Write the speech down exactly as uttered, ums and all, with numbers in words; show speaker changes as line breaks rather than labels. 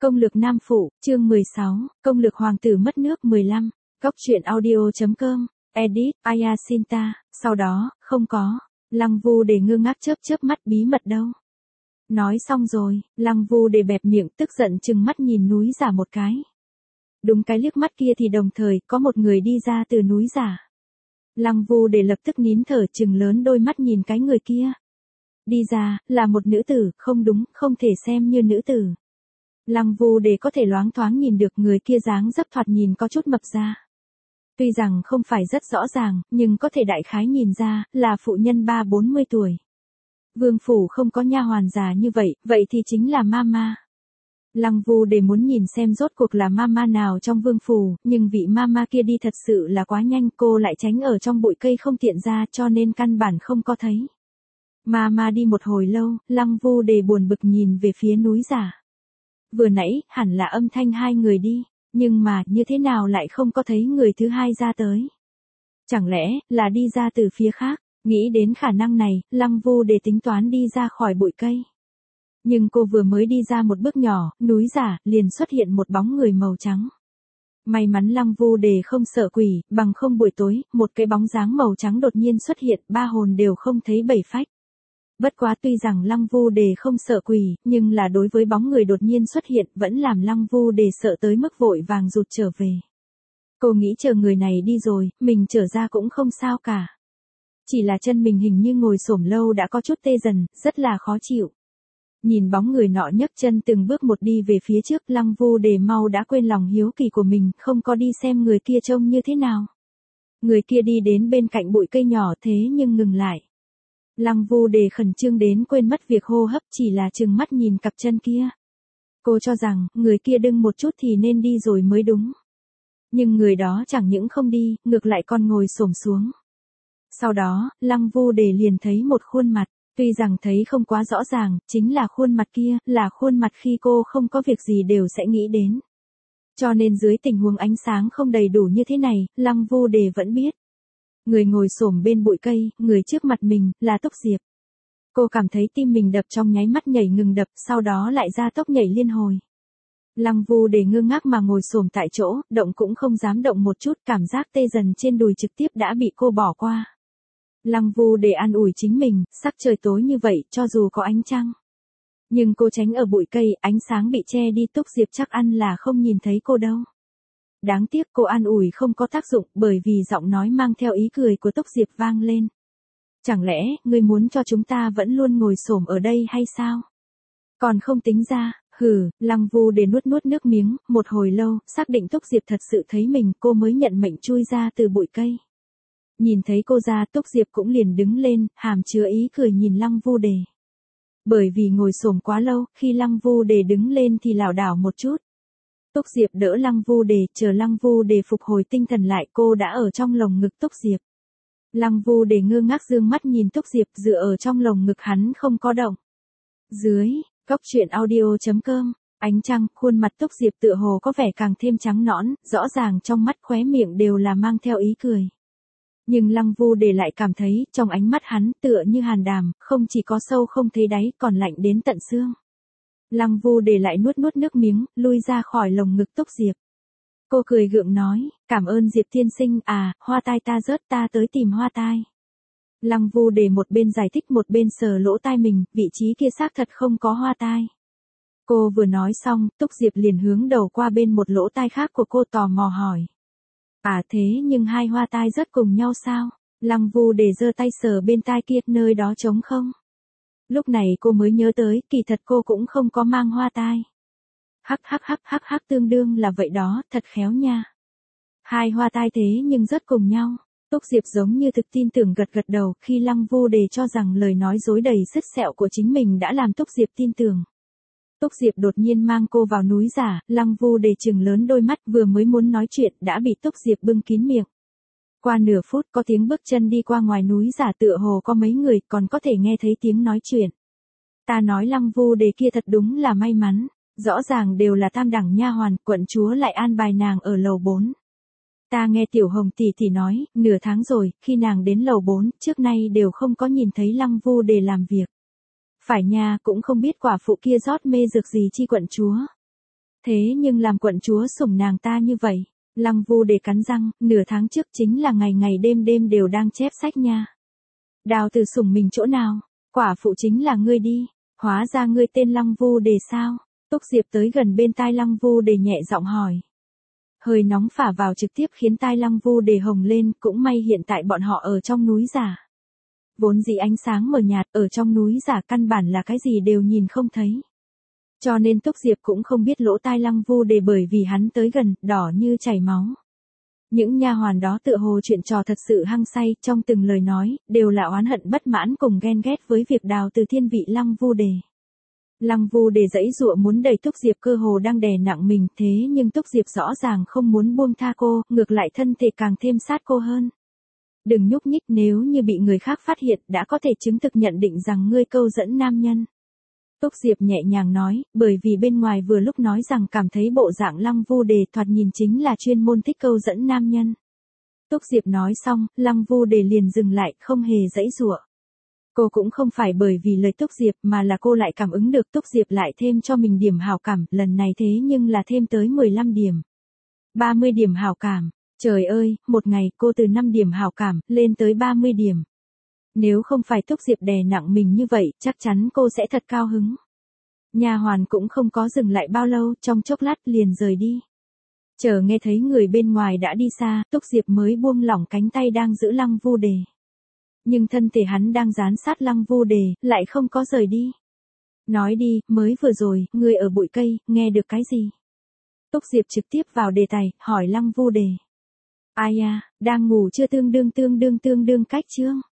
Công lược nam phụ, chương mười sáu, công lược hoàng tử mất nước mười lăm, góc truyện audio.com, edit, Ayasinta, sau đó, không có, Lăng Vu Đề ngơ ngác chớp chớp mắt bí mật đâu. Nói xong rồi, Lăng Vu Đề bẹp miệng tức giận trừng mắt nhìn núi giả một cái. Đúng cái liếc mắt kia thì đồng thời có một người đi ra từ núi giả. Lăng Vu Đề lập tức nín thở trừng lớn đôi mắt nhìn cái người kia. Đi ra, là một nữ tử, không đúng, không thể xem như nữ tử. Lăng Vu Đề có thể loáng thoáng nhìn được người kia dáng dấp thoạt nhìn có chút mập ra. Tuy rằng không phải rất rõ ràng, nhưng có thể đại khái nhìn ra, là phụ nhân ba bốn mươi tuổi. Vương phủ không có nha hoàn già như vậy, vậy thì chính là mama. Lăng Vu Đề muốn nhìn xem rốt cuộc là mama nào trong vương phủ, nhưng vị mama kia đi thật sự là quá nhanh, cô lại tránh ở trong bụi cây không tiện ra cho nên căn bản không có thấy. Mama đi một hồi lâu, Lăng Vu Đề buồn bực nhìn về phía núi giả. Vừa nãy, hẳn là âm thanh hai người đi, nhưng mà như thế nào lại không có thấy người thứ hai ra tới. Chẳng lẽ, là đi ra từ phía khác, nghĩ đến khả năng này, Lăng Vu Đề tính toán đi ra khỏi bụi cây. Nhưng cô vừa mới đi ra một bước nhỏ, núi giả, liền xuất hiện một bóng người màu trắng. May mắn Lăng Vu Đề không sợ quỷ, bằng không buổi tối, một cái bóng dáng màu trắng đột nhiên xuất hiện, ba hồn đều không thấy bảy phách. Bất quá tuy rằng Lăng Vu Đề không sợ quỷ, nhưng là đối với bóng người đột nhiên xuất hiện vẫn làm Lăng Vu Đề sợ tới mức vội vàng rụt trở về. Cô nghĩ chờ người này đi rồi, mình trở ra cũng không sao cả. Chỉ là chân mình hình như ngồi xổm lâu đã có chút tê dần, rất là khó chịu. Nhìn bóng người nọ nhấc chân từng bước một đi về phía trước, Lăng Vu Đề mau đã quên lòng hiếu kỳ của mình, không có đi xem người kia trông như thế nào. Người kia đi đến bên cạnh bụi cây nhỏ thế nhưng ngừng lại. Lăng Vu Đề khẩn trương đến quên mất việc hô hấp, chỉ là trừng mắt nhìn cặp chân kia. Cô cho rằng, người kia đưng một chút thì nên đi rồi mới đúng. Nhưng người đó chẳng những không đi, ngược lại còn ngồi xổm xuống. Sau đó, Lăng Vu Đề liền thấy một khuôn mặt, tuy rằng thấy không quá rõ ràng, chính là khuôn mặt kia, là khuôn mặt khi cô không có việc gì đều sẽ nghĩ đến. Cho nên dưới tình huống ánh sáng không đầy đủ như thế này, Lăng Vu Đề vẫn biết. Người ngồi xổm bên bụi cây, người trước mặt mình, là Túc Diệp. Cô cảm thấy tim mình đập trong nháy mắt nhảy ngừng đập, sau đó lại ra tốc nhảy liên hồi. Lăng Vu Đề ngơ ngác mà ngồi xổm tại chỗ, động cũng không dám động một chút, cảm giác tê dần trên đùi trực tiếp đã bị cô bỏ qua. Lăng Vu Đề an ủi chính mình, sắc trời tối như vậy, cho dù có ánh trăng. Nhưng cô tránh ở bụi cây, ánh sáng bị che đi, Túc Diệp chắc ăn là không nhìn thấy cô đâu. Đáng tiếc cô an ủi không có tác dụng, bởi vì giọng nói mang theo ý cười của Túc Diệp vang lên. Chẳng lẽ, ngươi muốn cho chúng ta vẫn luôn ngồi xổm ở đây hay sao? Còn không tính ra, hừ, Lăng Vu Đề nuốt nuốt nước miếng, một hồi lâu, xác định Túc Diệp thật sự thấy mình, cô mới nhận mệnh chui ra từ bụi cây. Nhìn thấy cô ra, Túc Diệp cũng liền đứng lên, hàm chứa ý cười nhìn Lăng Vu Đề. Bởi vì ngồi xổm quá lâu, khi Lăng Vu Đề đứng lên thì lảo đảo một chút. Túc Diệp đỡ Lăng Vu Đề, chờ Lăng Vu Đề phục hồi tinh thần lại, cô đã ở trong lồng ngực Túc Diệp. Lăng Vu Đề ngơ ngác dương mắt nhìn Túc Diệp, dựa ở trong lồng ngực hắn không có động. Dưới, góc truyện audio.com, ánh trăng, khuôn mặt Túc Diệp tựa hồ có vẻ càng thêm trắng nõn, rõ ràng trong mắt khóe miệng đều là mang theo ý cười. Nhưng Lăng Vu Đề lại cảm thấy, trong ánh mắt hắn, tựa như hàn đàm, không chỉ có sâu không thấy đáy, còn lạnh đến tận xương. Lăng Vu Đề lại nuốt nuốt nước miếng, lui ra khỏi lồng ngực Túc Diệp. Cô cười gượng nói, cảm ơn Diệp tiên sinh, à, hoa tai ta rớt, ta tới tìm hoa tai. Lăng Vu Đề một bên giải thích một bên sờ lỗ tai mình, vị trí kia xác thật không có hoa tai. Cô vừa nói xong, Túc Diệp liền hướng đầu qua bên một lỗ tai khác của cô tò mò hỏi. À thế nhưng hai hoa tai rớt cùng nhau sao? Lăng Vu Đề giơ tay sờ bên tai kia, nơi đó trống không? Lúc này cô mới nhớ tới, kỳ thật cô cũng không có mang hoa tai. Hắc hắc hắc hắc hắc tương đương là vậy đó, thật khéo nha. Hai hoa tai thế nhưng rớt cùng nhau. Túc Diệp giống như thực tin tưởng gật gật đầu, khi Lăng Vu Đề cho rằng lời nói dối đầy sứt sẹo của chính mình đã làm Túc Diệp tin tưởng. Túc Diệp đột nhiên mang cô vào núi giả, Lăng Vu Đề trừng lớn đôi mắt, vừa mới muốn nói chuyện đã bị Túc Diệp bưng kín miệng. Qua nửa phút có tiếng bước chân đi qua ngoài núi giả, tựa hồ có mấy người, còn có thể nghe thấy tiếng nói chuyện. Ta nói Lăng Vu Đề kia thật đúng là may mắn, rõ ràng đều là tam đẳng nha hoàn, quận chúa lại an bài nàng ở lầu bốn. Ta nghe Tiểu Hồng tỷ tỷ nói, nửa tháng rồi, khi nàng đến lầu bốn, trước nay đều không có nhìn thấy Lăng Vu Đề làm việc. Phải nha, cũng không biết quả phụ kia rót mê dược gì chi quận chúa. Thế nhưng làm quận chúa sủng nàng ta như vậy. Lăng Vu Đề cắn răng, nửa tháng trước chính là ngày ngày đêm đêm đều đang chép sách nha. Đào Tử sủng mình chỗ nào? Quả phụ chính là ngươi đi. Hóa ra ngươi tên Lăng Vu Đề sao? Túc Diệp tới gần bên tai Lăng Vu Đề nhẹ giọng hỏi. Hơi nóng phả vào trực tiếp khiến tai Lăng Vu Đề hồng lên, cũng may hiện tại bọn họ ở trong núi giả. Vốn dĩ ánh sáng mờ nhạt, ở trong núi giả căn bản là cái gì đều nhìn không thấy. Cho nên Túc Diệp cũng không biết lỗ tai Lăng Vu Đề bởi vì hắn tới gần, đỏ như chảy máu. Những nha hoàn đó tựa hồ chuyện trò thật sự hăng say, trong từng lời nói, đều là oán hận bất mãn cùng ghen ghét với việc Đào Từ thiên vị Lăng Vu Đề. Lăng Vu Đề giãy giụa muốn đẩy Túc Diệp cơ hồ đang đè nặng mình, thế nhưng Túc Diệp rõ ràng không muốn buông tha cô, ngược lại thân thể càng thêm sát cô hơn. Đừng nhúc nhích, nếu như bị người khác phát hiện đã có thể chứng thực nhận định rằng ngươi câu dẫn nam nhân. Túc Diệp nhẹ nhàng nói, bởi vì bên ngoài vừa lúc nói rằng cảm thấy bộ dạng Lăng Vu Đề thoạt nhìn chính là chuyên môn thích câu dẫn nam nhân. Túc Diệp nói xong, Lăng Vu Đề liền dừng lại, không hề giãy giụa. Cô cũng không phải bởi vì lời Túc Diệp mà là cô lại cảm ứng được Túc Diệp lại thêm cho mình điểm hảo cảm, lần này thế nhưng là thêm tới mười lăm điểm. ba mươi điểm hảo cảm. Trời ơi, một ngày cô từ năm điểm hảo cảm, lên tới ba mươi điểm. Nếu không phải Túc Diệp đè nặng mình như vậy, chắc chắn cô sẽ thật cao hứng. Nha hoàn cũng không có dừng lại bao lâu, trong chốc lát liền rời đi. Chờ nghe thấy người bên ngoài đã đi xa, Túc Diệp mới buông lỏng cánh tay đang giữ Lăng Vu Đề. Nhưng thân thể hắn đang dán sát Lăng Vu Đề, lại không có rời đi. Nói đi, mới vừa rồi, người ở bụi cây, nghe được cái gì? Túc Diệp trực tiếp vào đề tài, hỏi Lăng Vu Đề. Ai à, đang ngủ chưa tương đương tương đương tương đương cách chương.